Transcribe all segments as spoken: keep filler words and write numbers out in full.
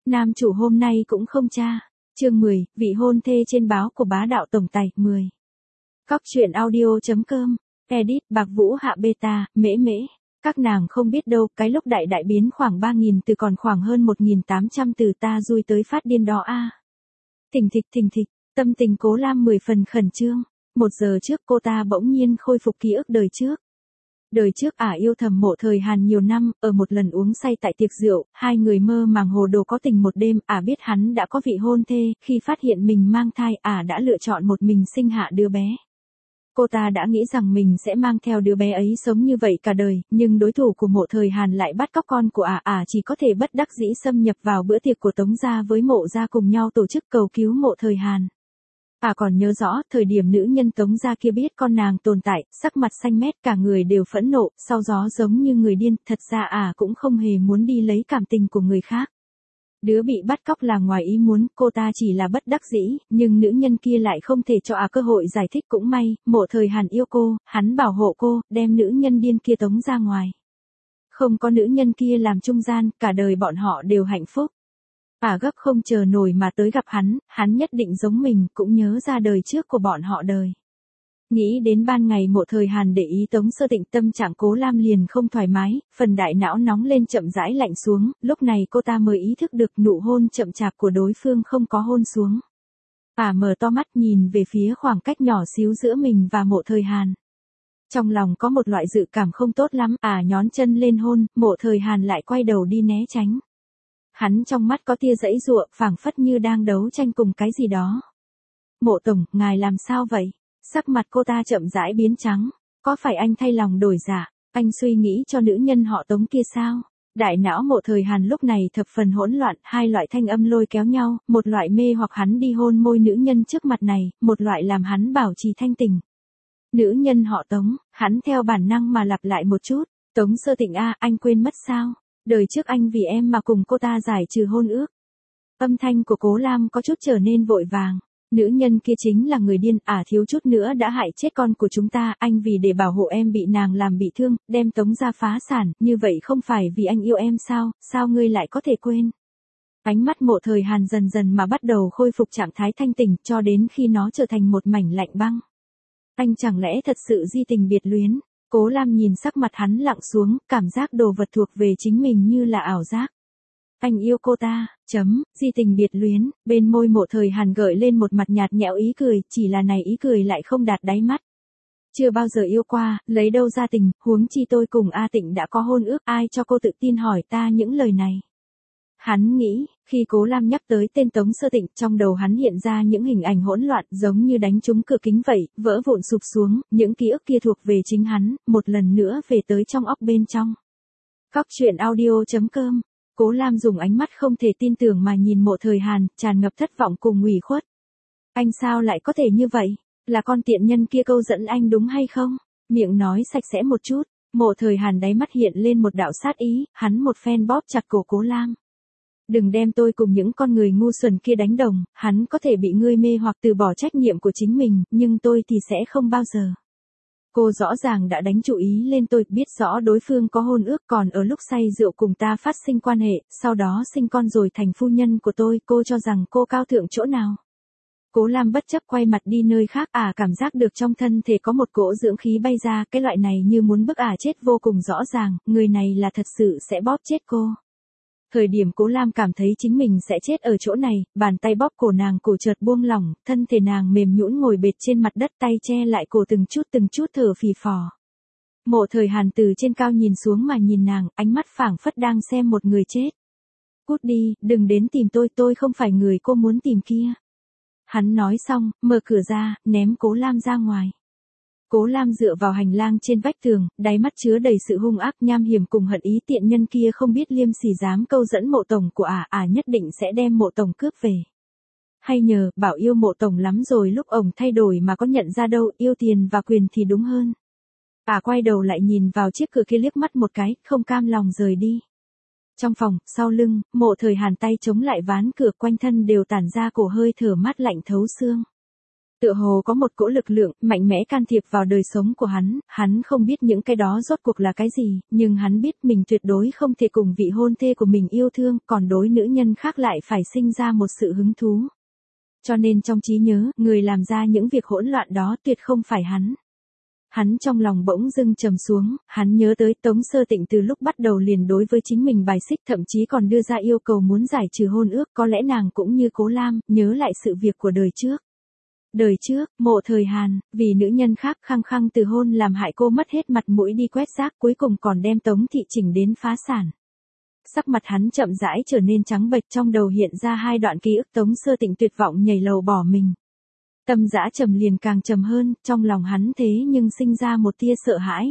Nam chủ hôm nay cũng không cha. Chương mười, vị hôn thê trên báo của bá đạo tổng tài, mười. Cóc truyện audio.com, edit, Bạc Vũ hạ beta, mễ mễ. Các nàng không biết đâu, cái lúc đại đại biến khoảng ba nghìn từ còn khoảng hơn một nghìn tám trăm từ ta dui tới phát điên đó a. À. Thình thịch thình thịch, tâm tình Cố Lam mười phần khẩn trương. Một giờ trước cô ta bỗng nhiên khôi phục ký ức đời trước. Đời trước ả à yêu thầm Mộ Thời Hàn nhiều năm, ở một lần uống say tại tiệc rượu, hai người mơ màng hồ đồ có tình một đêm, ả à biết hắn đã có vị hôn thê, khi phát hiện mình mang thai, ả à đã lựa chọn một mình sinh hạ đứa bé. Cô ta đã nghĩ rằng mình sẽ mang theo đứa bé ấy sống như vậy cả đời, nhưng đối thủ của Mộ Thời Hàn lại bắt cóc con của ả, ả à chỉ có thể bất đắc dĩ xâm nhập vào bữa tiệc của Tống gia với Mộ gia cùng nhau tổ chức cầu cứu Mộ Thời Hàn. Ả à còn nhớ rõ, thời điểm nữ nhân Tống gia kia biết con nàng tồn tại, sắc mặt xanh mét cả người đều phẫn nộ, sau gió giống như người điên, thật ra ả à cũng không hề muốn đi lấy cảm tình của người khác. Đứa bị bắt cóc là ngoài ý muốn, cô ta chỉ là bất đắc dĩ, nhưng nữ nhân kia lại không thể cho ả à cơ hội giải thích cũng may, Mộ Thời Hàn yêu cô, hắn bảo hộ cô, đem nữ nhân điên kia tống ra ngoài. Không có nữ nhân kia làm trung gian, cả đời bọn họ đều hạnh phúc. Ả à gấp không chờ nổi mà tới gặp hắn, hắn nhất định giống mình, cũng nhớ ra đời trước của bọn họ đời. Nghĩ đến ban ngày Mộ Thời Hàn để ý Tống Sơ Tịnh, tâm trạng Cố Lam liền không thoải mái, phần đại não nóng lên chậm rãi lạnh xuống, lúc này cô ta mới ý thức được nụ hôn chậm chạp của đối phương không có hôn xuống. Ả à mở to mắt nhìn về phía khoảng cách nhỏ xíu giữa mình và Mộ Thời Hàn. Trong lòng có một loại dự cảm không tốt lắm, Ả à nhón chân lên hôn, Mộ Thời Hàn lại quay đầu đi né tránh. Hắn trong mắt có tia giãy giụa, phảng phất như đang đấu tranh cùng cái gì đó. Mộ tổng, ngài làm sao vậy? Sắc mặt cô ta chậm rãi biến trắng. Có phải anh thay lòng đổi dạ? Anh suy nghĩ cho nữ nhân họ Tống kia sao? Đại não Mộ Thời Hàn lúc này thập phần hỗn loạn, hai loại thanh âm lôi kéo nhau, một loại mê hoặc hắn đi hôn môi nữ nhân trước mặt này, một loại làm hắn bảo trì thanh tỉnh. Nữ nhân họ Tống, hắn theo bản năng mà lặp lại một chút. Tống Sơ Tịnh a, anh quên mất sao? Đời trước anh vì em mà cùng cô ta giải trừ hôn ước. Âm thanh của Cố Lam có chút trở nên vội vàng. Nữ nhân kia chính là người điên, ả à thiếu chút nữa đã hại chết con của chúng ta, anh vì để bảo hộ em bị nàng làm bị thương, đem Tống gia phá sản, như vậy không phải vì anh yêu em sao, sao ngươi lại có thể quên? Ánh mắt Mộ Thời Hàn dần dần mà bắt đầu khôi phục trạng thái thanh tỉnh, cho đến khi nó trở thành một mảnh lạnh băng. Anh chẳng lẽ thật sự di tình biệt luyến? Cố Lam nhìn sắc mặt hắn lặng xuống, cảm giác đồ vật thuộc về chính mình như là ảo giác. Anh yêu cô ta, chấm, di tình biệt luyến, bên môi Mộ Thời Hàn gợi lên một mặt nhạt nhẽo ý cười, chỉ là này ý cười lại không đạt đáy mắt. Chưa bao giờ yêu qua, lấy đâu ra tình, huống chi tôi cùng A Tịnh đã có hôn ước, ai cho cô tự tin hỏi ta những lời này. Hắn nghĩ, khi Cố Lam nhắc tới tên Tống Sơ Tịnh, trong đầu hắn hiện ra những hình ảnh hỗn loạn giống như đánh trúng cửa kính vậy, vỡ vụn sụp xuống, những ký ức kia thuộc về chính hắn, một lần nữa về tới trong óc bên trong. Cóc truyện audio.com, Cố Lam dùng ánh mắt không thể tin tưởng mà nhìn Mộ Thời Hàn, tràn ngập thất vọng cùng ủy khuất. Anh sao lại có thể như vậy? Là con tiện nhân kia câu dẫn anh đúng hay không? Miệng nói sạch sẽ một chút, Mộ Thời Hàn đáy mắt hiện lên một đạo sát ý, hắn một phen bóp chặt cổ Cố Lam. Đừng đem tôi cùng những con người ngu xuẩn kia đánh đồng, hắn có thể bị ngươi mê hoặc từ bỏ trách nhiệm của chính mình, nhưng tôi thì sẽ không bao giờ. Cô rõ ràng đã đánh chú ý lên tôi, biết rõ đối phương có hôn ước, còn ở lúc say rượu cùng ta phát sinh quan hệ, sau đó sinh con rồi thành phu nhân của tôi, cô cho rằng cô cao thượng chỗ nào? Cố Lam bất chấp quay mặt đi nơi khác, ả à cảm giác được trong thân thể có một cỗ dưỡng khí bay ra, cái loại này như muốn bức ả à chết vô cùng rõ ràng, người này là thật sự sẽ bóp chết cô. Thời điểm Cố Lam cảm thấy chính mình sẽ chết ở chỗ này, bàn tay bóp cổ nàng, cổ chợt buông lỏng, thân thể nàng mềm nhũn ngồi bệt trên mặt đất, tay che lại cổ từng chút từng chút thở phì phò. Mộ Thời Hàn từ trên cao nhìn xuống mà nhìn nàng, ánh mắt phảng phất đang xem một người chết. Cút đi, đừng đến tìm tôi, tôi không phải người cô muốn tìm kia. Hắn nói xong, mở cửa ra, ném Cố Lam ra ngoài. Cố Lam dựa vào hành lang trên vách tường, đáy mắt chứa đầy sự hung ác nham hiểm cùng hận ý, tiện nhân kia không biết liêm sỉ dám câu dẫn Mộ tổng của ả, ả nhất định sẽ đem Mộ tổng cướp về. Hay nhờ, bảo yêu Mộ tổng lắm rồi lúc ổng thay đổi mà có nhận ra đâu, yêu tiền và quyền thì đúng hơn. Ả quay đầu lại nhìn vào chiếc cửa kia liếc mắt một cái, không cam lòng rời đi. Trong phòng, sau lưng, Mộ Thời Hàn tay chống lại ván cửa, quanh thân đều tản ra cổ hơi thở mát lạnh thấu xương. Tựa hồ có một cỗ lực lượng mạnh mẽ can thiệp vào đời sống của hắn, hắn không biết những cái đó rốt cuộc là cái gì, nhưng hắn biết mình tuyệt đối không thể cùng vị hôn thê của mình yêu thương, còn đối nữ nhân khác lại phải sinh ra một sự hứng thú. Cho nên trong trí nhớ, người làm ra những việc hỗn loạn đó tuyệt không phải hắn. Hắn trong lòng bỗng dưng trầm xuống, hắn nhớ tới Tống Sơ Tịnh từ lúc bắt đầu liền đối với chính mình bài xích, thậm chí còn đưa ra yêu cầu muốn giải trừ hôn ước, có lẽ nàng cũng như Cố Lam, nhớ lại sự việc của đời trước. Đời trước, Mộ Thời Hàn, vì nữ nhân khác khăng khăng từ hôn làm hại cô mất hết mặt mũi đi quét rác, cuối cùng còn đem Tống thị chỉnh đến phá sản. Sắc mặt hắn chậm rãi trở nên trắng bệch, trong đầu hiện ra hai đoạn ký ức Tống Sơ Tịnh tuyệt vọng nhảy lầu bỏ mình. Tâm dã trầm liền càng trầm hơn, trong lòng hắn thế nhưng sinh ra một tia sợ hãi.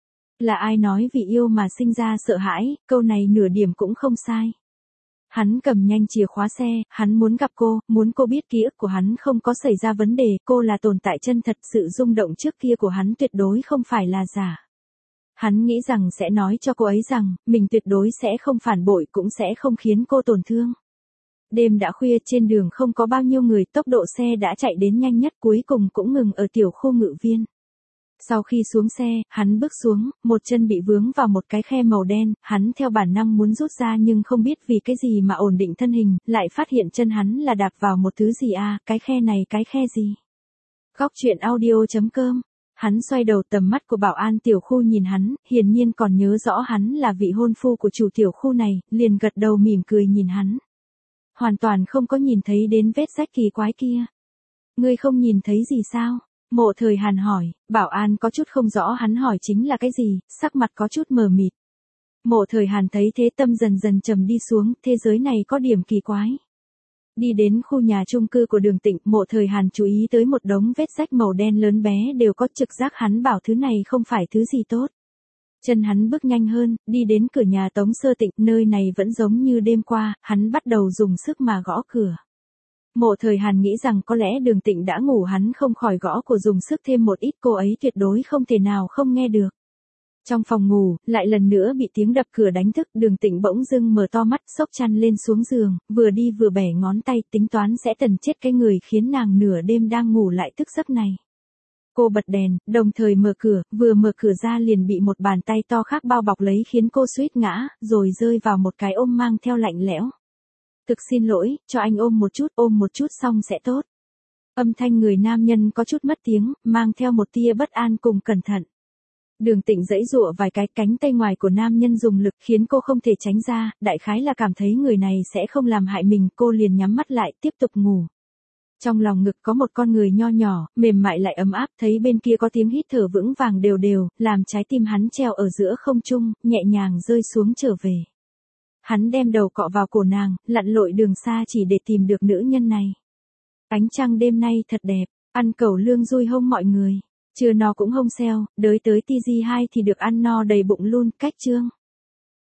Là ai nói vì yêu mà sinh ra sợ hãi, câu này nửa điểm cũng không sai. Hắn cầm nhanh chìa khóa xe, hắn muốn gặp cô, muốn cô biết ký ức của hắn không có xảy ra vấn đề, cô là tồn tại chân thật, sự rung động trước kia của hắn tuyệt đối không phải là giả. Hắn nghĩ rằng sẽ nói cho cô ấy rằng, mình tuyệt đối sẽ không phản bội, cũng sẽ không khiến cô tổn thương. Đêm đã khuya, trên đường không có bao nhiêu người, tốc độ xe đã chạy đến nhanh nhất, cuối cùng cũng ngừng ở tiểu khu Ngự Viên. Sau khi xuống xe, hắn bước xuống, một chân bị vướng vào một cái khe màu đen, hắn theo bản năng muốn rút ra nhưng không biết vì cái gì mà ổn định thân hình, lại phát hiện chân hắn là đạp vào một thứ gì à, cái khe này cái khe gì. Góc truyện audio chấm com. Hắn xoay đầu, tầm mắt của bảo an tiểu khu nhìn hắn, hiển nhiên còn nhớ rõ hắn là vị hôn phu của chủ tiểu khu này, liền gật đầu mỉm cười nhìn hắn. Hoàn toàn không có nhìn thấy đến vết rách kỳ quái kia. Ngươi không nhìn thấy gì sao? Mộ Thời Hàn hỏi, bảo an có chút không rõ hắn hỏi chính là cái gì, sắc mặt có chút mờ mịt. Mộ Thời Hàn thấy thế, tâm dần dần trầm đi xuống, thế giới này có điểm kỳ quái. Đi đến khu nhà chung cư của Đường Tịnh, Mộ Thời Hàn chú ý tới một đống vết rách màu đen lớn bé đều có, trực giác hắn bảo thứ này không phải thứ gì tốt. Chân hắn bước nhanh hơn, đi đến cửa nhà Tống Sơ Tịnh, nơi này vẫn giống như đêm qua, hắn bắt đầu dùng sức mà gõ cửa. Mộ Thời Hàn nghĩ rằng có lẽ Đường Tịnh đã ngủ, hắn không khỏi gõ cửa dùng sức thêm một ít, cô ấy tuyệt đối không thể nào không nghe được. Trong phòng ngủ, lại lần nữa bị tiếng đập cửa đánh thức, Đường Tịnh bỗng dưng mở to mắt, xốc chăn lên xuống giường, vừa đi vừa bẻ ngón tay, tính toán sẽ tần chết cái người khiến nàng nửa đêm đang ngủ lại thức giấc này. Cô bật đèn, đồng thời mở cửa, vừa mở cửa ra liền bị một bàn tay to khác bao bọc lấy, khiến cô suýt ngã, rồi rơi vào một cái ôm mang theo lạnh lẽo. Thực xin lỗi, cho anh ôm một chút, ôm một chút xong sẽ tốt. Âm thanh người nam nhân có chút mất tiếng, mang theo một tia bất an cùng cẩn thận. Đường Tịnh giãy giụa vài cái, cánh tay ngoài của nam nhân dùng lực khiến cô không thể tránh ra, đại khái là cảm thấy người này sẽ không làm hại mình, cô liền nhắm mắt lại, tiếp tục ngủ. Trong lòng ngực có một con người nho nhỏ, mềm mại lại ấm áp, thấy bên kia có tiếng hít thở vững vàng đều đều, làm trái tim hắn treo ở giữa không trung, nhẹ nhàng rơi xuống trở về. Hắn đem đầu cọ vào cổ nàng, lặn lội đường xa chỉ để tìm được nữ nhân này. Ánh trăng đêm nay thật đẹp, ăn cẩu lương dui hông mọi người. Chưa no cũng hông xeo, đới tới ti gi hai thì được ăn no đầy bụng luôn, cách chương.